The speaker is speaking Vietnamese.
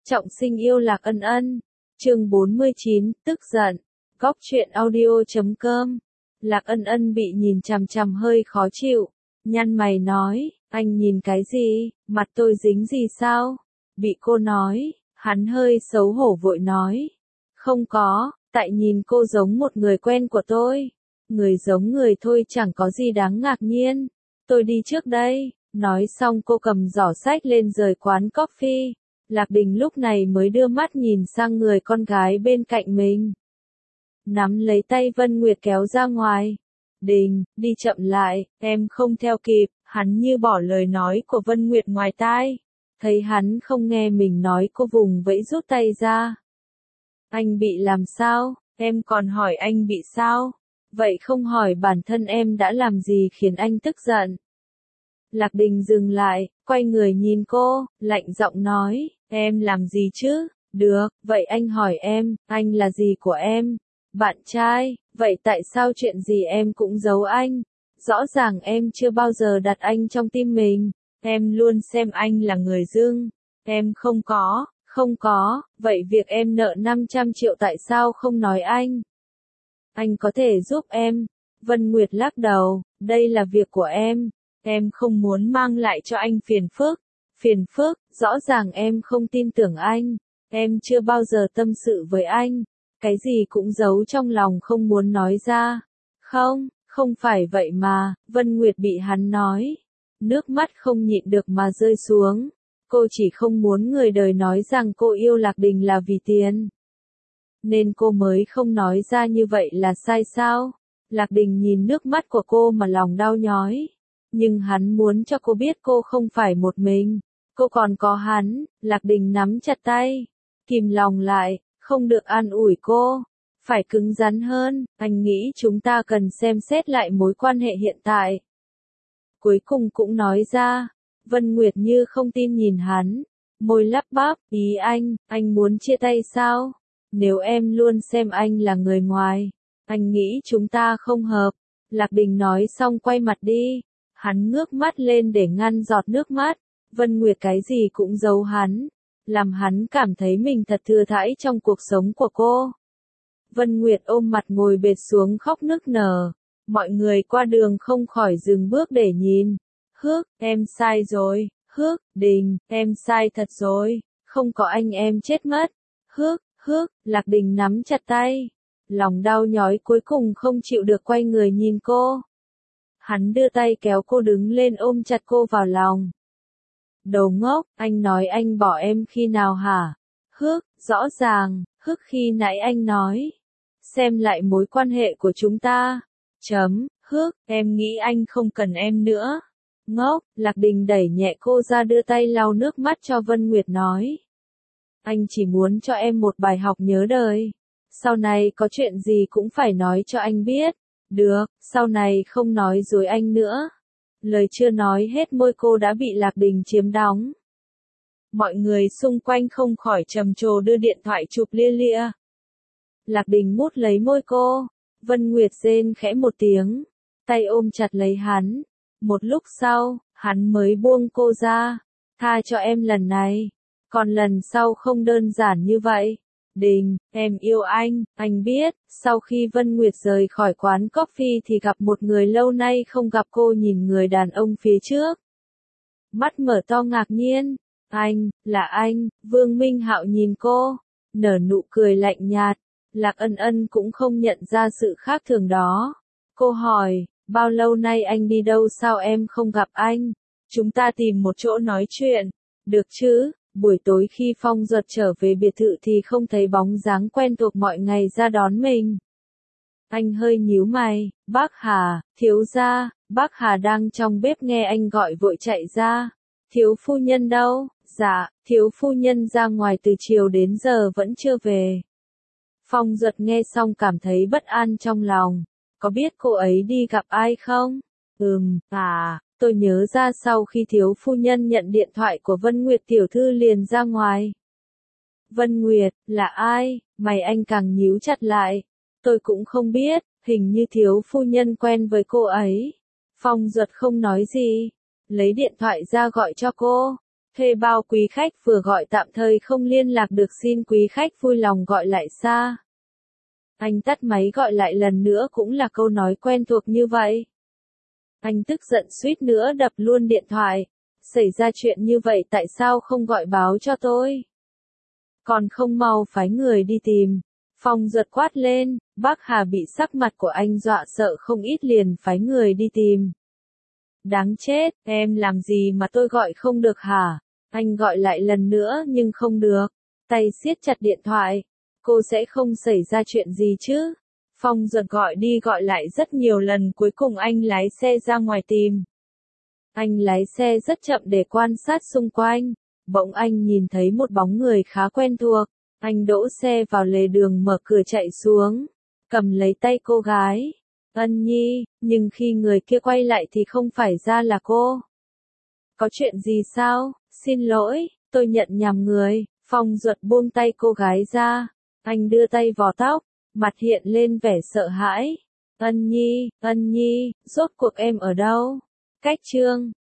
Trọng sinh yêu Lạc Ân Ân. Chương 49, tức giận. Góc truyện audio.com. Lạc Ân Ân bị nhìn chằm chằm hơi khó chịu, nhăn mày nói, anh nhìn cái gì, mặt tôi dính gì sao? Bị cô nói, hắn hơi xấu hổ vội nói, không có, tại nhìn cô giống một người quen của tôi. Người giống người thôi chẳng có gì đáng ngạc nhiên. Tôi đi trước đây. Nói xong cô cầm giỏ sách lên rời quán coffee. Lạc Đình lúc này mới đưa mắt nhìn sang người con gái bên cạnh mình. Nắm lấy tay Vân Nguyệt kéo ra ngoài. Đình, đi chậm lại, em không theo kịp. Hắn như bỏ lời nói của Vân Nguyệt ngoài tai. Thấy hắn không nghe mình nói, cô vùng vẫy rút tay ra. Anh bị làm sao? Em còn hỏi anh bị sao? Vậy không hỏi bản thân em đã làm gì khiến anh tức giận? Lạc Đình dừng lại, quay người nhìn cô, lạnh giọng nói, em làm gì chứ? Được, vậy anh hỏi em, anh là gì của em? Bạn trai, vậy tại sao chuyện gì em cũng giấu anh? Rõ ràng em chưa bao giờ đặt anh trong tim mình, em luôn xem anh là người dưng. Em không có, vậy việc em nợ 500 triệu tại sao không nói anh? Anh có thể giúp em. Vân Nguyệt lắc đầu, đây là việc của em không muốn mang lại cho anh phiền phức. Phiền phức, rõ ràng em không tin tưởng anh, em chưa bao giờ tâm sự với anh, cái gì cũng giấu trong lòng không muốn nói ra. Không phải vậy mà, Vân Nguyệt bị hắn nói. Nước mắt không nhịn được mà rơi xuống. Cô chỉ không muốn người đời nói rằng cô yêu Lạc Đình là vì tiền. Nên cô mới không nói ra như vậy là sai sao? Lạc Đình nhìn nước mắt của cô mà lòng đau nhói. Nhưng hắn muốn cho cô biết cô không phải một mình. Cô còn có hắn. Lạc Đình nắm chặt tay. Kìm lòng lại, không được an ủi cô. Phải cứng rắn hơn, anh nghĩ chúng ta cần xem xét lại mối quan hệ hiện tại. Cuối cùng cũng nói ra. Vân Nguyệt như không tin nhìn hắn. Môi lắp bắp, ý anh muốn chia tay sao? Nếu em luôn xem anh là người ngoài, anh nghĩ chúng ta không hợp. Lạc Đình nói xong quay mặt đi. Hắn ngước mắt lên để ngăn giọt nước mắt. Vân Nguyệt cái gì cũng giấu hắn, làm hắn cảm thấy mình thật thừa thãi trong cuộc sống của cô. Vân Nguyệt ôm mặt ngồi bệt xuống khóc nức nở. Mọi người qua đường không khỏi dừng bước để nhìn. Em sai rồi. Đình, em sai thật rồi. Không có anh em chết mất. Lạc Đình nắm chặt tay. Lòng đau nhói cuối cùng không chịu được quay người nhìn cô. Hắn đưa tay kéo cô đứng lên ôm chặt cô vào lòng. Đồ ngốc, anh nói anh bỏ em khi nào hả? Rõ ràng, khi nãy anh nói. Xem lại mối quan hệ của chúng ta. Em nghĩ anh không cần em nữa. Ngốc, Lạc Đình đẩy nhẹ cô ra đưa tay lau nước mắt cho Vân Nguyệt nói. Anh chỉ muốn cho em một bài học nhớ đời. Sau này có chuyện gì cũng phải nói cho anh biết. Được, sau này không nói dối anh nữa. Lời chưa nói hết môi cô đã bị Lạc Đình chiếm đóng. Mọi người xung quanh không khỏi trầm trồ đưa điện thoại chụp lia lịa. Lạc Đình mút lấy môi cô. Vân Nguyệt rên khẽ một tiếng. Tay ôm chặt lấy hắn. Một lúc sau, hắn mới buông cô ra. Tha cho em lần này. Còn lần sau không đơn giản như vậy. Đình, em yêu anh biết. Sau khi Vân Nguyệt rời khỏi quán coffee thì gặp một người lâu nay không gặp. Cô nhìn người đàn ông phía trước. Mắt mở to ngạc nhiên. Là anh. Vương Minh Hạo nhìn cô. Nở nụ cười lạnh nhạt. Lạc Ân Ân cũng không nhận ra sự khác thường đó. Cô hỏi, bao lâu nay anh đi đâu sao em không gặp anh? Chúng ta tìm một chỗ nói chuyện. Được chứ? Buổi tối khi Phong Duật trở về biệt thự thì không thấy bóng dáng quen thuộc mọi ngày ra đón mình. Anh hơi nhíu mày, bác Hà, thiếu gia, bác Hà đang trong bếp nghe anh gọi vội chạy ra. Thiếu phu nhân đâu? Dạ, thiếu phu nhân ra ngoài từ chiều đến giờ vẫn chưa về. Phong Duật nghe xong cảm thấy bất an trong lòng. Có biết cô ấy đi gặp ai không? Tôi nhớ ra sau khi thiếu phu nhân nhận điện thoại của Vân Nguyệt tiểu thư liền ra ngoài. Vân Nguyệt, là ai? Mày anh càng nhíu chặt lại. Tôi cũng không biết, hình như thiếu phu nhân quen với cô ấy. Phong Duật không nói gì. Lấy điện thoại ra gọi cho cô. Thuê bao quý khách vừa gọi tạm thời không liên lạc được, xin quý khách vui lòng gọi lại xa. Anh tắt máy gọi lại lần nữa cũng là câu nói quen thuộc như vậy. Anh tức giận suýt nữa đập luôn điện thoại. Xảy ra chuyện như vậy tại sao không gọi báo cho tôi? Còn không mau phái người đi tìm. Phong Duật quát lên, bác Hà bị sắc mặt của anh dọa sợ không ít liền phái người đi tìm. Đáng chết, em làm gì mà tôi gọi không được hả? Anh gọi lại lần nữa nhưng không được. Tay siết chặt điện thoại. Cô sẽ không xảy ra chuyện gì chứ? Phong Duật gọi đi gọi lại rất nhiều lần, cuối cùng anh lái xe ra ngoài tìm. Anh lái xe rất chậm để quan sát xung quanh. Bỗng anh nhìn thấy một bóng người khá quen thuộc. Anh đỗ xe vào lề đường mở cửa chạy xuống. Cầm lấy tay cô gái. Ân Nhi, nhưng khi người kia quay lại thì không phải ra là cô. Có chuyện gì sao? Xin lỗi, tôi nhận nhầm người. Phong Duật buông tay cô gái ra. Anh đưa tay vò tóc. Mặt hiện lên vẻ sợ hãi. Ân Nhi, rốt cuộc em ở đâu? Cách chương